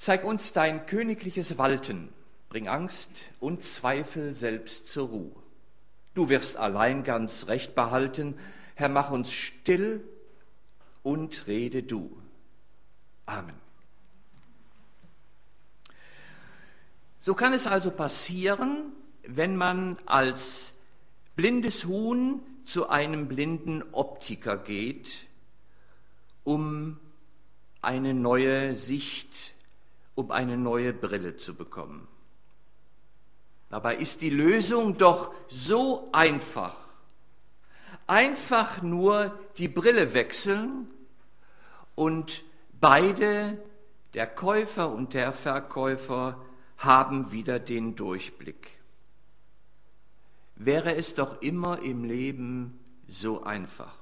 Zeig uns dein königliches Walten, bring Angst und Zweifel selbst zur Ruhe. Du wirst allein ganz Recht behalten, Herr, mach uns still und rede du. Amen. So kann es also passieren, wenn man als blindes Huhn zu einem blinden Optiker geht, um eine neue Sicht, um eine neue Brille zu bekommen. Dabei ist die Lösung doch so einfach. Einfach nur die Brille wechseln und beide, der Käufer und der Verkäufer, haben wieder den Durchblick. Wäre es doch immer im Leben so einfach.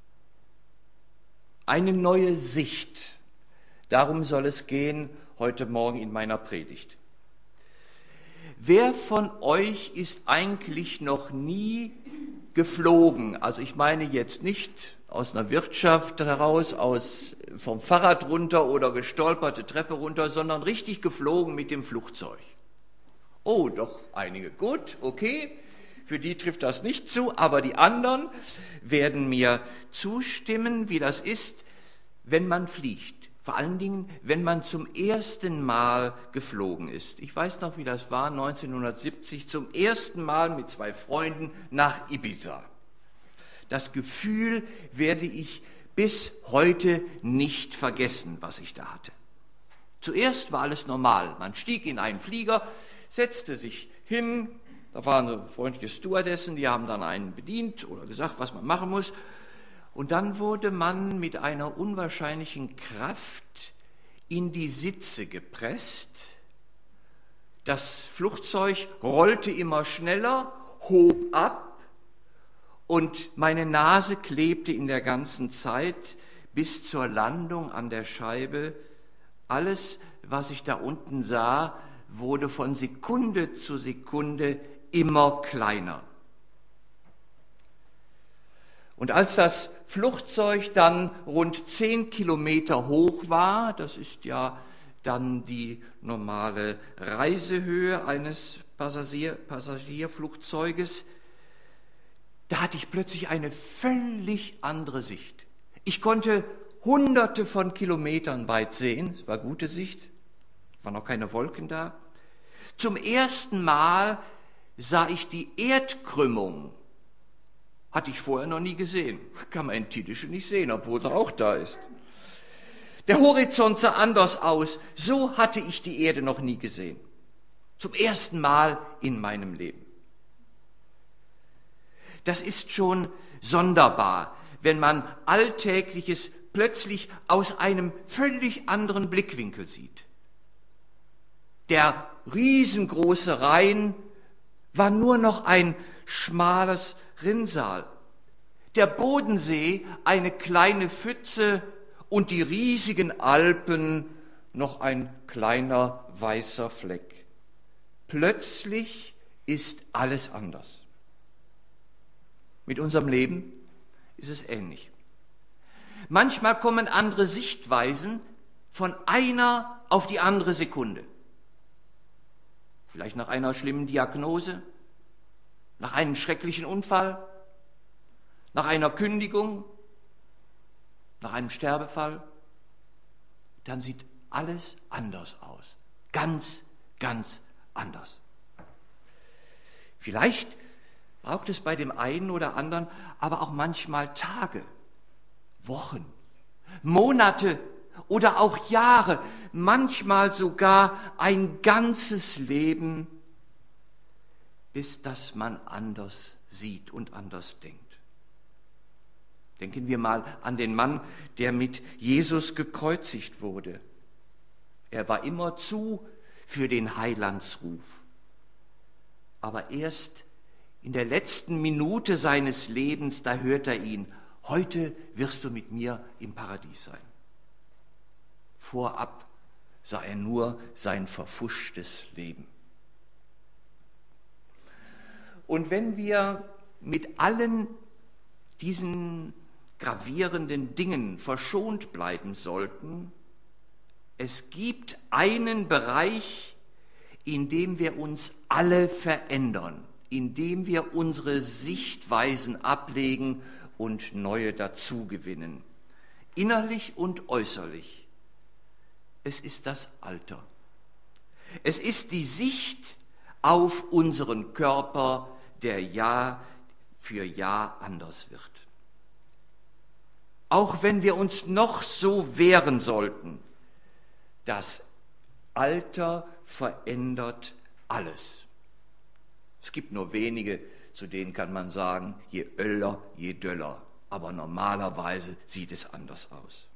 Eine neue Sicht, darum soll es gehen heute Morgen in meiner Predigt. Wer von euch ist eigentlich noch nie geflogen? Also ich meine jetzt nicht aus einer Wirtschaft heraus, vom Fahrrad runter oder gestolperte Treppe runter, sondern richtig geflogen mit dem Flugzeug. Oh, doch einige. Gut, okay, für die trifft das nicht zu, aber die anderen werden mir zustimmen, wie das ist, wenn man fliegt. Vor allen Dingen, wenn man zum ersten Mal geflogen ist. Ich weiß noch, wie das war, 1970, zum ersten Mal mit 2 Freunden nach Ibiza. Das Gefühl werde ich bis heute nicht vergessen, was ich da hatte. Zuerst war alles normal. Man stieg in einen Flieger, setzte sich hin, da waren so freundliche Stewardessen, die haben dann einen bedient oder gesagt, was man machen muss. Und dann wurde man mit einer unwahrscheinlichen Kraft in die Sitze gepresst. Das Flugzeug rollte immer schneller, hob ab und meine Nase klebte in der ganzen Zeit bis zur Landung an der Scheibe. Alles, was ich da unten sah, wurde von Sekunde zu Sekunde immer kleiner. Und als das Flugzeug dann rund 10 Kilometer hoch war, das ist ja dann die normale Reisehöhe eines Passagierflugzeuges, da hatte ich plötzlich eine völlig andere Sicht. Ich konnte Hunderte von Kilometern weit sehen, es war gute Sicht, waren noch keine Wolken da. Zum ersten Mal sah ich die Erdkrümmung. Hatte ich vorher noch nie gesehen. Kann man in Titische nicht sehen, obwohl sie auch da ist. Der Horizont sah anders aus. So hatte ich die Erde noch nie gesehen. Zum ersten Mal in meinem Leben. Das ist schon sonderbar, wenn man Alltägliches plötzlich aus einem völlig anderen Blickwinkel sieht. Der riesengroße Rhein war nur noch ein schmales Rinnsal. Der Bodensee eine kleine Pfütze und die riesigen Alpen noch ein kleiner weißer Fleck. Plötzlich ist alles anders. Mit unserem Leben ist es ähnlich. Manchmal kommen andere Sichtweisen von einer auf die andere Sekunde. Vielleicht nach einer schlimmen Diagnose, nach einem schrecklichen Unfall, nach einer Kündigung, nach einem Sterbefall. Dann sieht alles anders aus. Ganz, ganz anders. Vielleicht braucht es bei dem einen oder anderen aber auch manchmal Tage, Wochen, Monate oder auch Jahre, manchmal sogar ein ganzes Leben, bis dass man anders sieht und anders denkt. Denken wir mal an den Mann, der mit Jesus gekreuzigt wurde. Er war immerzu für den Heilandsruf. Aber erst in der letzten Minute seines Lebens, da hört er ihn: Heute wirst du mit mir im Paradies sein. Vorab sah er nur sein verfuschtes Leben. Und wenn wir mit allen diesen gravierenden Dingen verschont bleiben sollten, Es gibt einen Bereich, in dem wir uns alle verändern, in dem wir unsere Sichtweisen ablegen und neue dazugewinnen, innerlich und äußerlich. Es ist das Alter. Es ist die Sicht auf unseren Körper, der Jahr für Jahr anders wird. Auch wenn wir uns noch so wehren sollten, das Alter verändert alles. Es gibt nur wenige, zu denen kann man sagen, je öller, je döller. Aber normalerweise sieht es anders aus.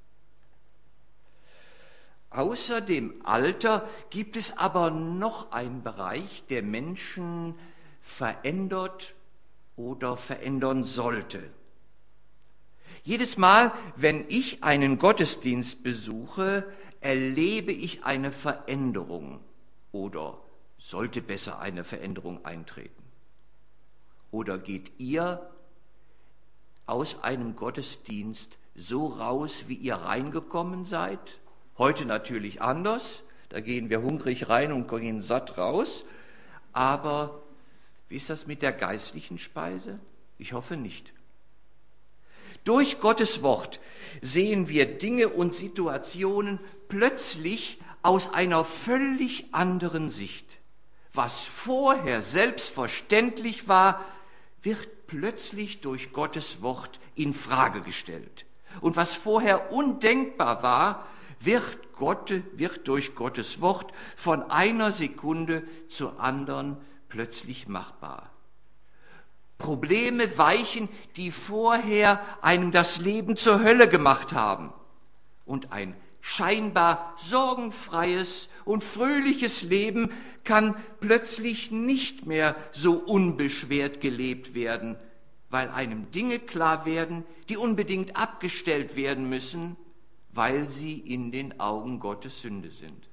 Außer dem Alter gibt es aber noch einen Bereich, der Menschen verändert oder verändern sollte. Jedes Mal, wenn ich einen Gottesdienst besuche, erlebe ich eine Veränderung oder sollte besser eine Veränderung eintreten. Oder geht ihr aus einem Gottesdienst so raus, wie ihr reingekommen seid? Heute natürlich anders, da gehen wir hungrig rein und gehen satt raus. Aber wie ist das mit der geistlichen Speise? Ich hoffe nicht. Durch Gottes Wort sehen wir Dinge und Situationen plötzlich aus einer völlig anderen Sicht. Was vorher selbstverständlich war, wird plötzlich durch Gottes Wort in Frage gestellt. Und was vorher undenkbar war, wird durch Gottes Wort von einer Sekunde zur anderen plötzlich machbar. Probleme weichen, die vorher einem das Leben zur Hölle gemacht haben. Und ein scheinbar sorgenfreies und fröhliches Leben kann plötzlich nicht mehr so unbeschwert gelebt werden, weil einem Dinge klar werden, die unbedingt abgestellt werden müssen, weil sie in den Augen Gottes Sünde sind.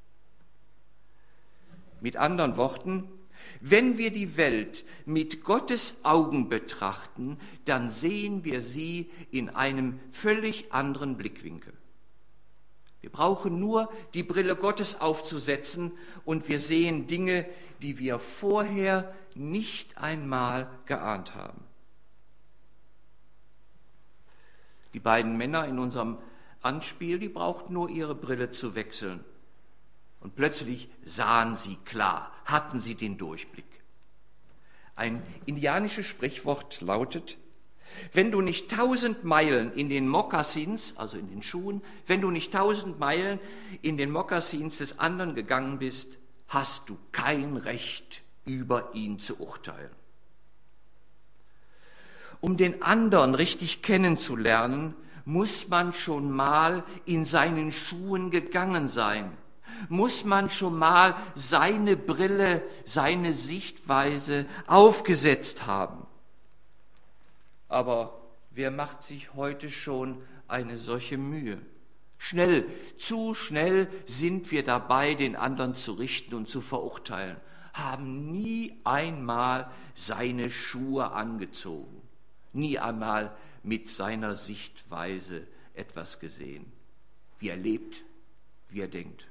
Mit anderen Worten, wenn wir die Welt mit Gottes Augen betrachten, dann sehen wir sie in einem völlig anderen Blickwinkel. Wir brauchen nur die Brille Gottes aufzusetzen und wir sehen Dinge, die wir vorher nicht einmal geahnt haben. Die beiden Männer in unserem Anspiel, die brauchten nur ihre Brille zu wechseln. Und plötzlich sahen sie klar, hatten sie den Durchblick. Ein indianisches Sprichwort lautet: Wenn du nicht 1000 Meilen in den Mokassins, also in den Schuhen, wenn du nicht 1000 Meilen in den Mokassins des anderen gegangen bist, hast du kein Recht, über ihn zu urteilen. Um den anderen richtig kennenzulernen, muss man schon mal in seinen Schuhen gegangen sein. Muss man schon mal seine Brille, seine Sichtweise aufgesetzt haben. Aber wer macht sich heute schon eine solche Mühe? Zu schnell sind wir dabei, den anderen zu richten und zu verurteilen, haben nie einmal seine Schuhe angezogen, nie einmal mit seiner Sichtweise etwas gesehen, wie er lebt, wie er denkt.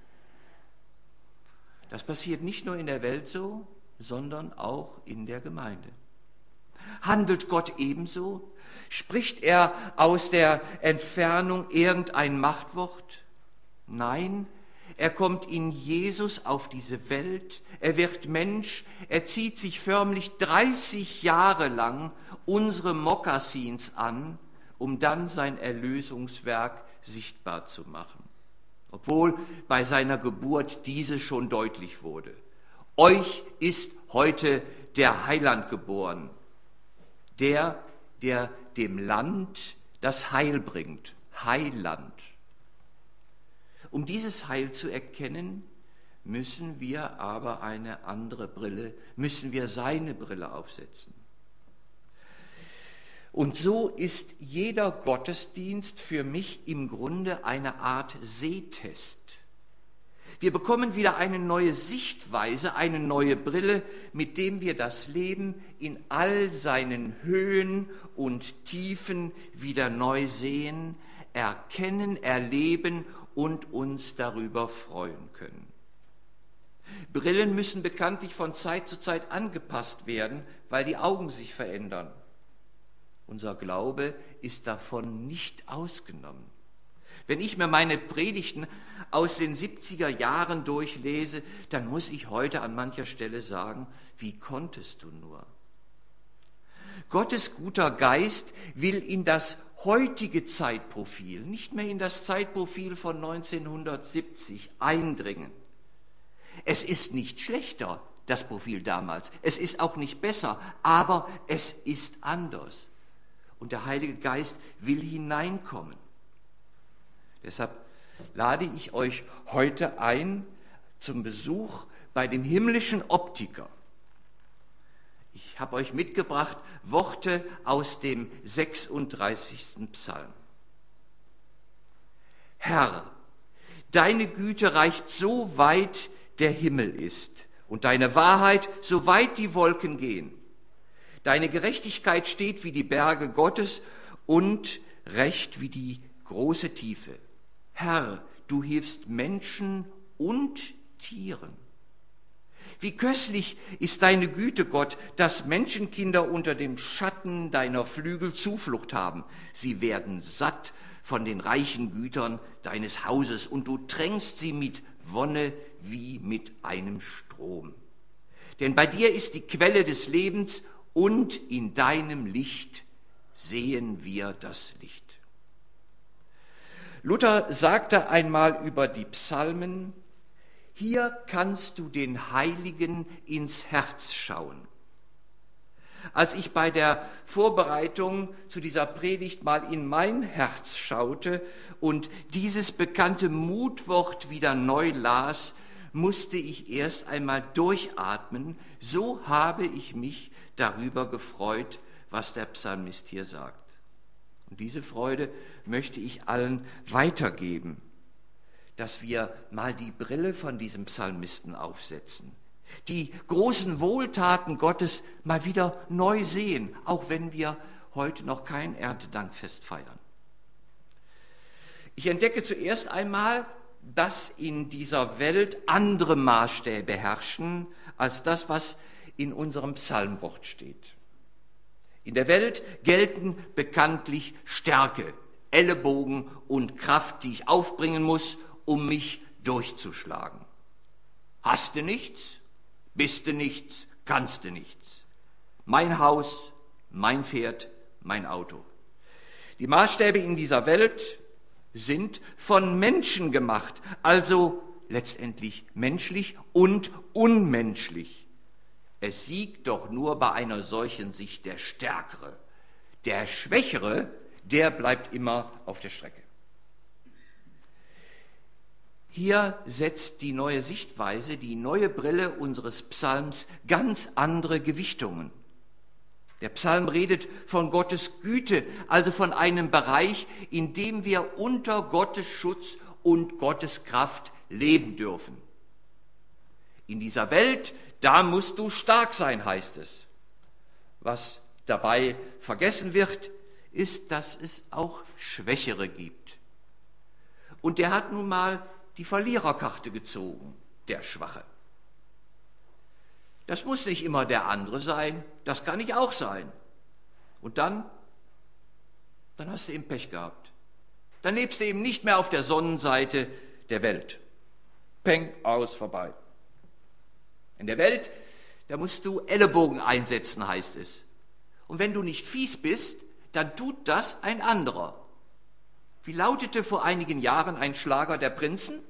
Das passiert nicht nur in der Welt so, sondern auch in der Gemeinde. Handelt Gott ebenso? Spricht er aus der Entfernung irgendein Machtwort? Nein, er kommt in Jesus auf diese Welt, er wird Mensch, er zieht sich förmlich 30 Jahre lang unsere Mokassins an, um dann sein Erlösungswerk sichtbar zu machen. Obwohl bei seiner Geburt diese schon deutlich wurde. Euch ist heute der Heiland geboren, der dem Land das Heil bringt, Heiland. Um dieses Heil zu erkennen, müssen wir aber eine andere Brille, müssen wir seine Brille aufsetzen. Und so ist jeder Gottesdienst für mich im Grunde eine Art Sehtest. Wir bekommen wieder eine neue Sichtweise, eine neue Brille, mit dem wir das Leben in all seinen Höhen und Tiefen wieder neu sehen, erkennen, erleben und uns darüber freuen können. Brillen müssen bekanntlich von Zeit zu Zeit angepasst werden, weil die Augen sich verändern. Unser Glaube ist davon nicht ausgenommen. Wenn ich mir meine Predigten aus den 70er Jahren durchlese, dann muss ich heute an mancher Stelle sagen, wie konntest du nur? Gottes guter Geist will in das heutige Zeitprofil, nicht mehr in das Zeitprofil von 1970 eindringen. Es ist nicht schlechter, das Profil damals. Es ist auch nicht besser, aber es ist anders. Und der Heilige Geist will hineinkommen. Deshalb lade ich euch heute ein zum Besuch bei dem himmlischen Optiker. Ich habe euch mitgebracht Worte aus dem 36. Psalm. Herr, deine Güte reicht so weit der Himmel ist und deine Wahrheit so weit die Wolken gehen. Deine Gerechtigkeit steht wie die Berge Gottes und Recht wie die große Tiefe. Herr, du hilfst Menschen und Tieren. Wie köstlich ist deine Güte, Gott, dass Menschenkinder unter dem Schatten deiner Flügel Zuflucht haben. Sie werden satt von den reichen Gütern deines Hauses und du tränkst sie mit Wonne wie mit einem Strom. Denn bei dir ist die Quelle des Lebens und in deinem Licht sehen wir das Licht. Luther sagte einmal über die Psalmen, hier kannst du den Heiligen ins Herz schauen. Als ich bei der Vorbereitung zu dieser Predigt mal in mein Herz schaute und dieses bekannte Mutwort wieder neu las, musste ich erst einmal durchatmen. So habe ich mich darüber gefreut, was der Psalmist hier sagt. Und diese Freude möchte ich allen weitergeben, dass wir mal die Brille von diesem Psalmisten aufsetzen, die großen Wohltaten Gottes mal wieder neu sehen, auch wenn wir heute noch kein Erntedankfest feiern. Ich entdecke zuerst einmal, dass in dieser Welt andere Maßstäbe herrschen als das, was in unserem Psalmwort steht. In der Welt gelten bekanntlich Stärke, Ellenbogen und Kraft, die ich aufbringen muss, um mich durchzuschlagen. Hast du nichts, bist du nichts, kannst du nichts. Mein Haus, mein Pferd, mein Auto. Die Maßstäbe in dieser Welt sind von Menschen gemacht, also letztendlich menschlich und unmenschlich. Es siegt doch nur bei einer solchen Sicht der Stärkere. Der Schwächere, der bleibt immer auf der Strecke. Hier setzt die neue Sichtweise, die neue Brille unseres Psalms ganz andere Gewichtungen. Der Psalm redet von Gottes Güte, also von einem Bereich, in dem wir unter Gottes Schutz und Gottes Kraft leben dürfen. In dieser Welt, da musst du stark sein, heißt es. Was dabei vergessen wird, ist, dass es auch Schwächere gibt. Und der hat nun mal die Verliererkarte gezogen, der Schwache. Das muss nicht immer der andere sein, das kann ich auch sein. Und dann hast du eben Pech gehabt. Dann lebst du eben nicht mehr auf der Sonnenseite der Welt. Peng, aus, vorbei. In der Welt, da musst du Ellenbogen einsetzen, heißt es. Und wenn du nicht fies bist, dann tut das ein anderer. Wie lautete vor einigen Jahren ein Schlager der Prinzen?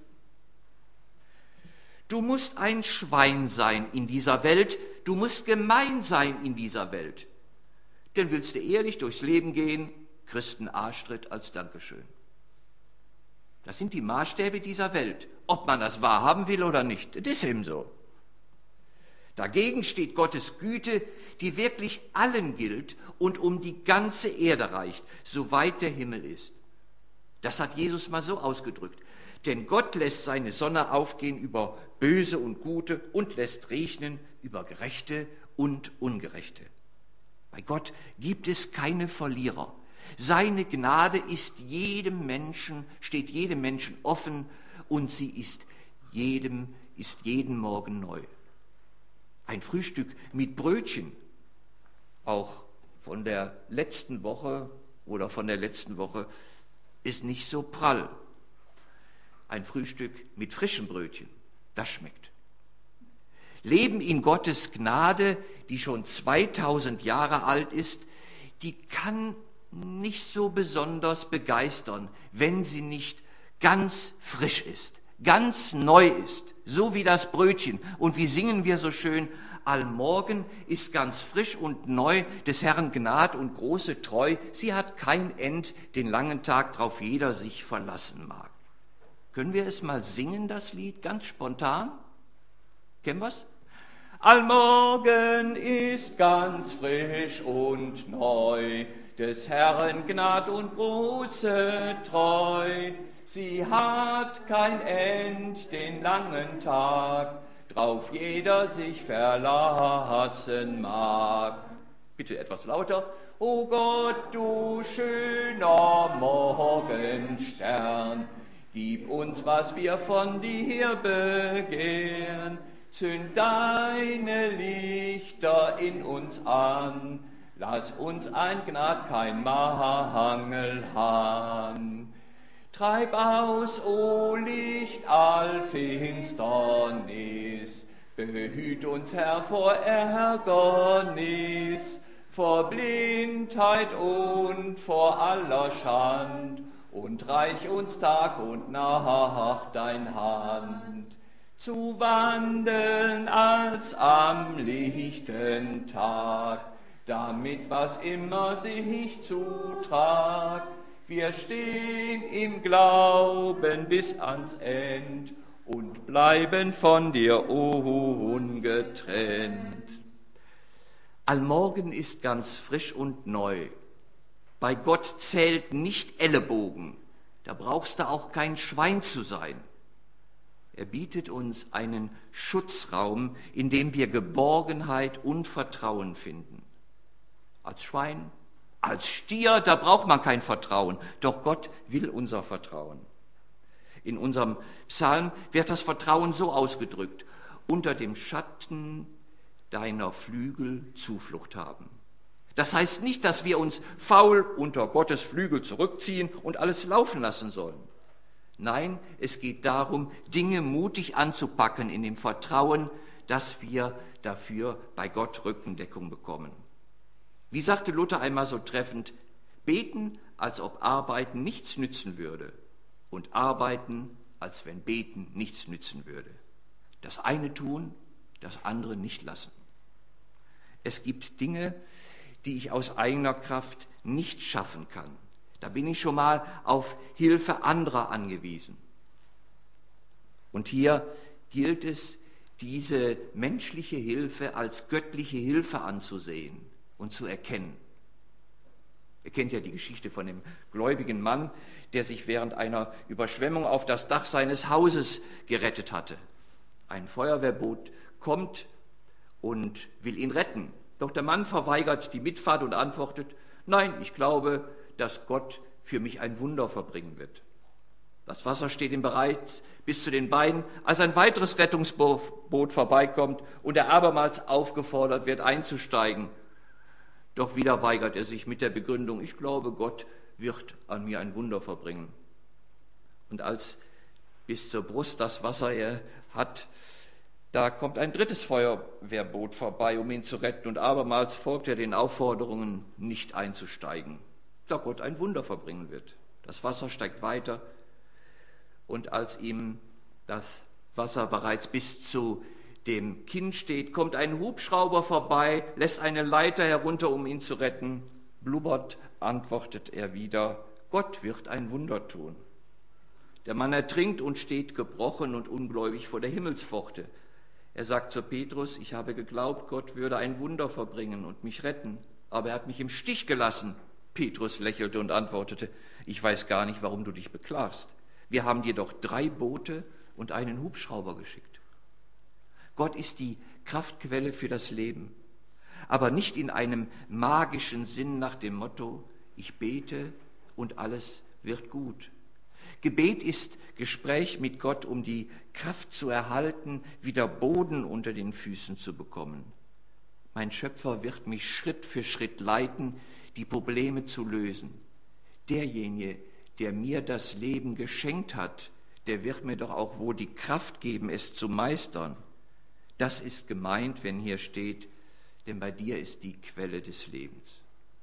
Du musst ein Schwein sein in dieser Welt, du musst gemein sein in dieser Welt. Denn willst du ehrlich durchs Leben gehen, kriegst einen Arschtritt als Dankeschön. Das sind die Maßstäbe dieser Welt, ob man das wahrhaben will oder nicht. Das ist eben so. Dagegen steht Gottes Güte, die wirklich allen gilt und um die ganze Erde reicht, soweit der Himmel ist. Das hat Jesus mal so ausgedrückt. Denn Gott lässt seine Sonne aufgehen über Böse und Gute und lässt regnen über Gerechte und Ungerechte. Bei Gott gibt es keine Verlierer. Seine Gnade steht jedem Menschen offen und sie ist jeden Morgen neu. Ein Frühstück mit Brötchen, auch von der letzten Woche, ist nicht so prall. Ein Frühstück mit frischen Brötchen, das schmeckt. Leben in Gottes Gnade, die schon 2000 Jahre alt ist, die kann nicht so besonders begeistern, wenn sie nicht ganz frisch ist, ganz neu ist, so wie das Brötchen. Und wie singen wir so schön, allmorgen ist ganz frisch und neu des Herrn Gnad und große Treu, sie hat kein End, den langen Tag drauf jeder sich verlassen mag. Können wir es mal singen, das Lied, ganz spontan? Kennen wir's? Allmorgen ist ganz frisch und neu, des Herrn Gnad und große Treu. Sie hat kein End, den langen Tag, drauf jeder sich verlassen mag. Bitte etwas lauter. O Gott, du schöner Morgenstern, gib uns, was wir von dir begehren. Zünd deine Lichter in uns an, lass uns ein Gnad, kein Mangel han. Treib aus, o Licht, all Finsternis, behüt uns, Herr, vor Ärgernis, vor Blindheit und vor aller Schand, und reich uns Tag und Nacht dein Hand. Zu wandeln als am lichten Tag, damit was immer sich zutragt, wir stehen im Glauben bis ans End und bleiben von dir ungetrennt. Allmorgen ist ganz frisch und neu. Bei Gott zählt nicht Ellenbogen, da brauchst du auch kein Schwein zu sein. Er bietet uns einen Schutzraum, in dem wir Geborgenheit und Vertrauen finden. Als Schwein, als Stier, da braucht man kein Vertrauen, doch Gott will unser Vertrauen. In unserem Psalm wird das Vertrauen so ausgedrückt: unter dem Schatten deiner Flügel Zuflucht haben. Das heißt nicht, dass wir uns faul unter Gottes Flügel zurückziehen und alles laufen lassen sollen. Nein, es geht darum, Dinge mutig anzupacken in dem Vertrauen, dass wir dafür bei Gott Rückendeckung bekommen. Wie sagte Luther einmal so treffend, beten, als ob Arbeiten nichts nützen würde, und arbeiten, als wenn Beten nichts nützen würde. Das eine tun, das andere nicht lassen. Es gibt Dinge, die ich aus eigener Kraft nicht schaffen kann. Da bin ich schon mal auf Hilfe anderer angewiesen. Und hier gilt es, diese menschliche Hilfe als göttliche Hilfe anzusehen und zu erkennen. Ihr kennt ja die Geschichte von dem gläubigen Mann, der sich während einer Überschwemmung auf das Dach seines Hauses gerettet hatte. Ein Feuerwehrboot kommt und will ihn retten. Doch der Mann verweigert die Mitfahrt und antwortet: Nein, ich glaube, dass Gott für mich ein Wunder verbringen wird. Das Wasser steht ihm bereits bis zu den Beinen, als ein weiteres Rettungsboot vorbeikommt und er abermals aufgefordert wird, einzusteigen. Doch wieder weigert er sich mit der Begründung: Ich glaube, Gott wird an mir ein Wunder verbringen. Und als bis zur Brust das Wasser er hat, da kommt ein drittes Feuerwehrboot vorbei, um ihn zu retten, und abermals folgt er den Aufforderungen, nicht einzusteigen, da Gott ein Wunder verbringen wird. Das Wasser steigt weiter, und als ihm das Wasser bereits bis zu dem Kinn steht, kommt ein Hubschrauber vorbei, lässt eine Leiter herunter, um ihn zu retten. Blubbert antwortet er wieder: Gott wird ein Wunder tun. Der Mann ertrinkt und steht gebrochen und ungläubig vor der Himmelspforte. Er sagt zu Petrus: Ich habe geglaubt, Gott würde ein Wunder verbringen und mich retten, aber er hat mich im Stich gelassen. Petrus lächelte und antwortete: Ich weiß gar nicht, warum du dich beklagst. Wir haben dir doch 3 Boote und einen Hubschrauber geschickt. Gott ist die Kraftquelle für das Leben, aber nicht in einem magischen Sinn nach dem Motto: Ich bete und alles wird gut. Gebet ist Gespräch mit Gott, um die Kraft zu erhalten, wieder Boden unter den Füßen zu bekommen. Mein Schöpfer wird mich Schritt für Schritt leiten, die Probleme zu lösen. Derjenige, der mir das Leben geschenkt hat, der wird mir doch auch wohl die Kraft geben, es zu meistern. Das ist gemeint, wenn hier steht, denn bei dir ist die Quelle des Lebens.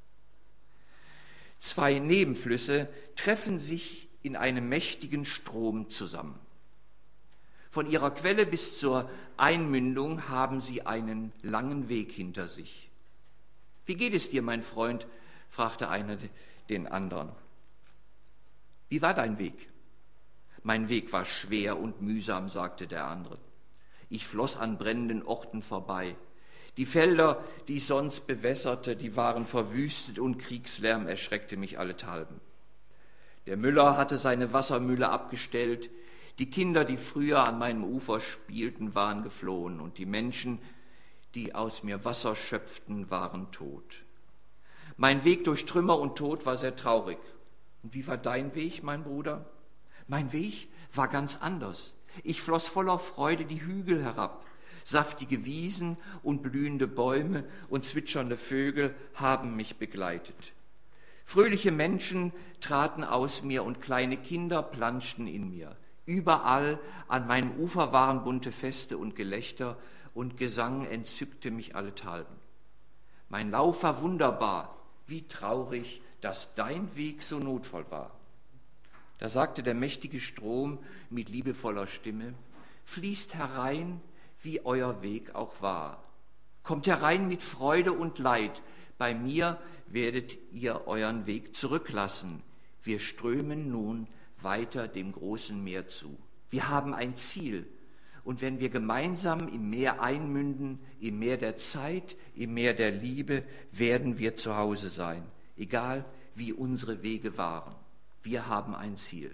Zwei Nebenflüsse treffen sich in einem mächtigen Strom zusammen. Von ihrer Quelle bis zur Einmündung haben sie einen langen Weg hinter sich. Wie geht es dir, mein Freund? Fragte einer den anderen. Wie war dein Weg? Mein Weg war schwer und mühsam, sagte der andere. Ich floss an brennenden Orten vorbei. Die Felder, die ich sonst bewässerte, die waren verwüstet und Kriegslärm erschreckte mich allenthalben. Der Müller hatte seine Wassermühle abgestellt. Die Kinder, die früher an meinem Ufer spielten, waren geflohen und die Menschen, die aus mir Wasser schöpften, waren tot. Mein Weg durch Trümmer und Tod war sehr traurig. Und wie war dein Weg, mein Bruder? Mein Weg war ganz anders. Ich floss voller Freude die Hügel herab. Saftige Wiesen und blühende Bäume und zwitschernde Vögel haben mich begleitet. Fröhliche Menschen traten aus mir und kleine Kinder planschten in mir. Überall an meinem Ufer waren bunte Feste und Gelächter und Gesang entzückte mich allenthalben. Mein Lauf war wunderbar, wie traurig, dass dein Weg so notvoll war. Da sagte der mächtige Strom mit liebevoller Stimme, fließt herein, wie euer Weg auch war. Kommt herein mit Freude und Leid. Bei mir werdet ihr euren Weg zurücklassen. Wir strömen nun weiter dem großen Meer zu. Wir haben ein Ziel. Und wenn wir gemeinsam im Meer einmünden, im Meer der Zeit, im Meer der Liebe, werden wir zu Hause sein. Egal, wie unsere Wege waren. Wir haben ein Ziel.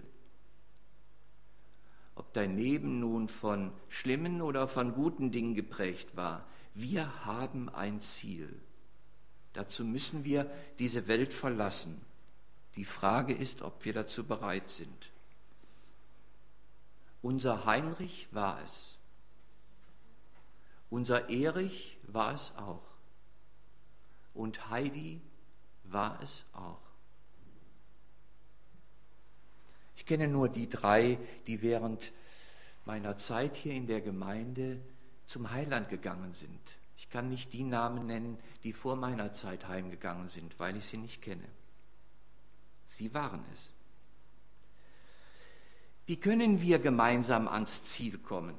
Ob dein Leben nun von schlimmen oder von guten Dingen geprägt war, wir haben ein Ziel. Dazu müssen wir diese Welt verlassen. Die Frage ist, ob wir dazu bereit sind. Unser Heinrich war es. Unser Erich war es auch. Und Heidi war es auch. Ich kenne nur die drei, die während meiner Zeit hier in der Gemeinde zum Heiland gegangen sind. Ich kann nicht die Namen nennen, die vor meiner Zeit heimgegangen sind, weil ich sie nicht kenne. Sie waren es. Wie können wir gemeinsam ans Ziel kommen?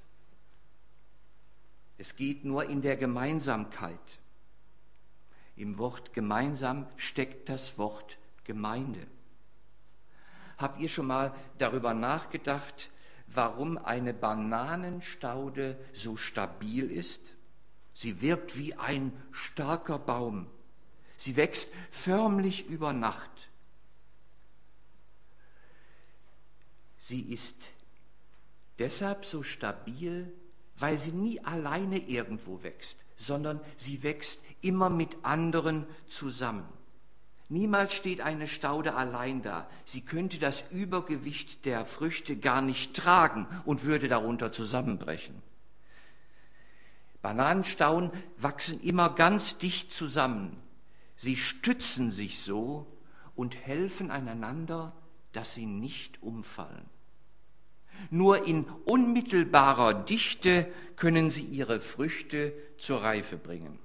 Es geht nur in der Gemeinsamkeit. Im Wort gemeinsam steckt das Wort Gemeinde. Habt ihr schon mal darüber nachgedacht, warum eine Bananenstaude so stabil ist? Sie wirkt wie ein starker Baum. Sie wächst förmlich über Nacht. Sie ist deshalb so stabil, weil sie nie alleine irgendwo wächst, sondern sie wächst immer mit anderen zusammen. Niemals steht eine Staude allein da. Sie könnte das Übergewicht der Früchte gar nicht tragen und würde darunter zusammenbrechen. Bananenstauden wachsen immer ganz dicht zusammen. Sie stützen sich so und helfen einander, dass sie nicht umfallen. Nur in unmittelbarer Dichte können sie ihre Früchte zur Reife bringen.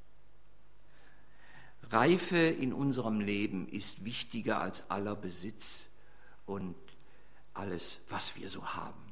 Reife in unserem Leben ist wichtiger als aller Besitz und alles, was wir so haben.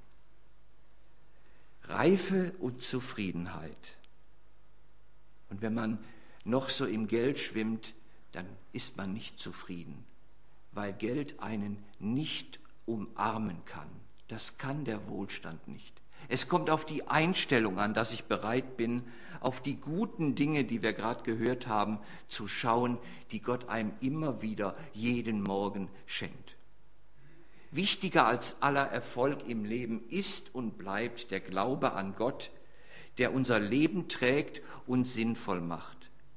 Reife und Zufriedenheit. Und wenn man noch so im Geld schwimmt, dann ist man nicht zufrieden, weil Geld einen nicht umarmen kann. Das kann der Wohlstand nicht. Es kommt auf die Einstellung an, dass ich bereit bin, auf die guten Dinge, die wir gerade gehört haben, zu schauen, die Gott einem immer wieder jeden Morgen schenkt. Wichtiger als aller Erfolg im Leben ist und bleibt der Glaube an Gott, der unser Leben trägt und sinnvoll macht.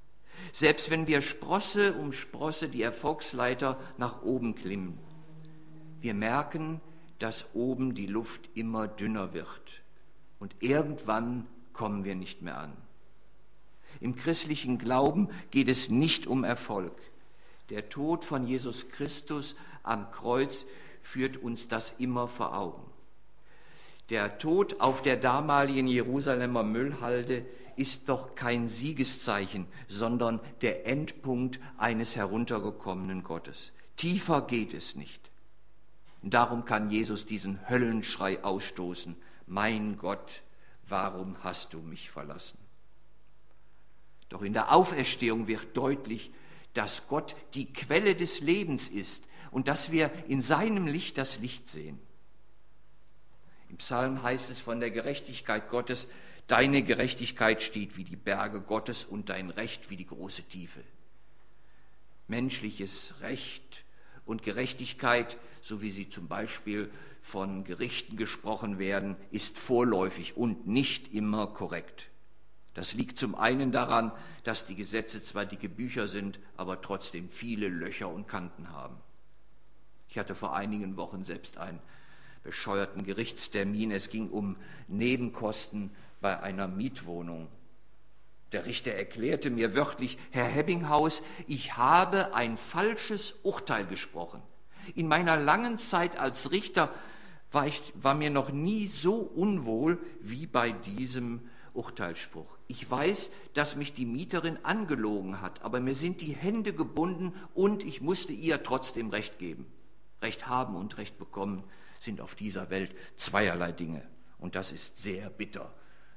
Selbst wenn wir Sprosse um Sprosse die Erfolgsleiter nach oben klimmen, wir merken, dass oben die Luft immer dünner wird und irgendwann kommen wir nicht mehr an. Im christlichen Glauben geht es nicht um Erfolg. Der Tod von Jesus Christus am Kreuz führt uns das immer vor Augen. Der Tod auf der damaligen Jerusalemer Müllhalde ist doch kein Siegeszeichen, sondern der Endpunkt eines heruntergekommenen Gottes. Tiefer geht es nicht. Und darum kann Jesus diesen Höllenschrei ausstoßen: Mein Gott, warum hast du mich verlassen? Doch in der Auferstehung wird deutlich, dass Gott die Quelle des Lebens ist und dass wir in seinem Licht das Licht sehen. Im Psalm heißt es von der Gerechtigkeit Gottes: Deine Gerechtigkeit steht wie die Berge Gottes und dein Recht wie die große Tiefe. Menschliches Recht und Gerechtigkeit, so wie sie zum Beispiel von Gerichten gesprochen werden, ist vorläufig und nicht immer korrekt. Das liegt zum einen daran, dass die Gesetze zwar dicke Bücher sind, aber trotzdem viele Löcher und Kanten haben. Ich hatte vor einigen Wochen selbst einen bescheuerten Gerichtstermin. Es ging um Nebenkosten bei einer Mietwohnung. Der Richter erklärte mir wörtlich: Herr Hebbinghaus, ich habe ein falsches Urteil gesprochen. In meiner langen Zeit als Richter war mir noch nie so unwohl wie bei diesem Urteilsspruch. Ich weiß, dass mich die Mieterin angelogen hat, aber mir sind die Hände gebunden und ich musste ihr trotzdem Recht geben. Recht haben und Recht bekommen sind auf dieser Welt zweierlei Dinge und das ist sehr bitter.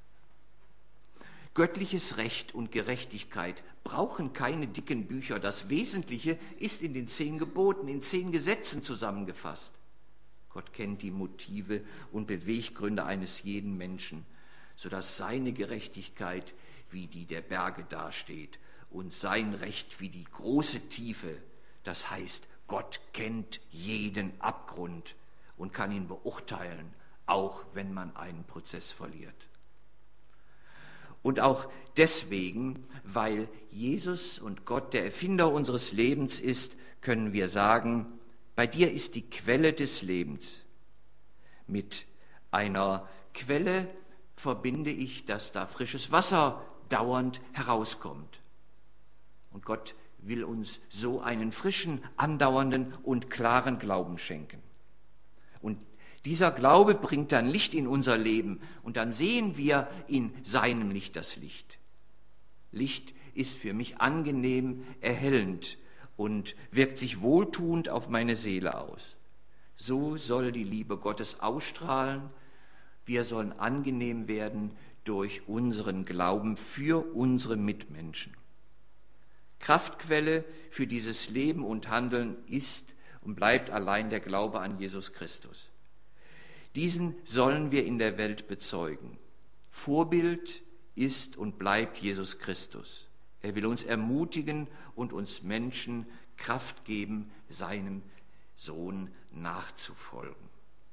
Göttliches Recht und Gerechtigkeit brauchen keine dicken Bücher. Das Wesentliche ist in den 10 Geboten, in 10 Gesetzen zusammengefasst. Gott kennt die Motive und Beweggründe eines jeden Menschen, sodass seine Gerechtigkeit wie die der Berge dasteht und sein Recht wie die große Tiefe. Das heißt, Gott kennt jeden Abgrund und kann ihn beurteilen, auch wenn man einen Prozess verliert. Und auch deswegen, weil Jesus und Gott der Erfinder unseres Lebens ist, können wir sagen: Bei dir ist die Quelle des Lebens. Mit einer Quelle verbinde ich, dass da frisches Wasser dauernd herauskommt. Und Gott will uns so einen frischen, andauernden und klaren Glauben schenken. Und dieser Glaube bringt dann Licht in unser Leben und dann sehen wir in seinem Licht das Licht. Licht ist für mich angenehm, erhellend und wirkt sich wohltuend auf meine Seele aus. So soll die Liebe Gottes ausstrahlen. Wir sollen angenehm werden durch unseren Glauben für unsere Mitmenschen. Kraftquelle für dieses Leben und Handeln ist und bleibt allein der Glaube an Jesus Christus. Diesen sollen wir in der Welt bezeugen. Vorbild ist und bleibt Jesus Christus. Er will uns ermutigen und uns Menschen Kraft geben, seinem Sohn nachzufolgen.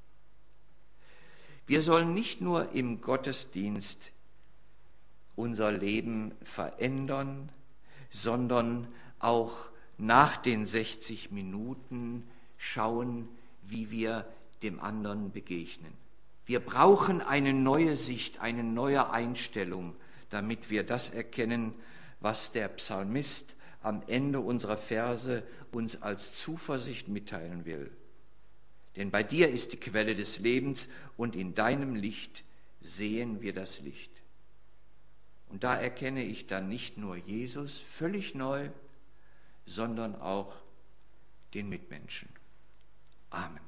Wir sollen nicht nur im Gottesdienst unser Leben verändern, sondern auch nach den 60 Minuten schauen, wie wir dem anderen begegnen. Wir brauchen eine neue Sicht, eine neue Einstellung, damit wir das erkennen, was der Psalmist am Ende unserer Verse uns als Zuversicht mitteilen will. Denn bei dir ist die Quelle des Lebens und in deinem Licht sehen wir das Licht. Und da erkenne ich dann nicht nur Jesus völlig neu, sondern auch den Mitmenschen. Amen.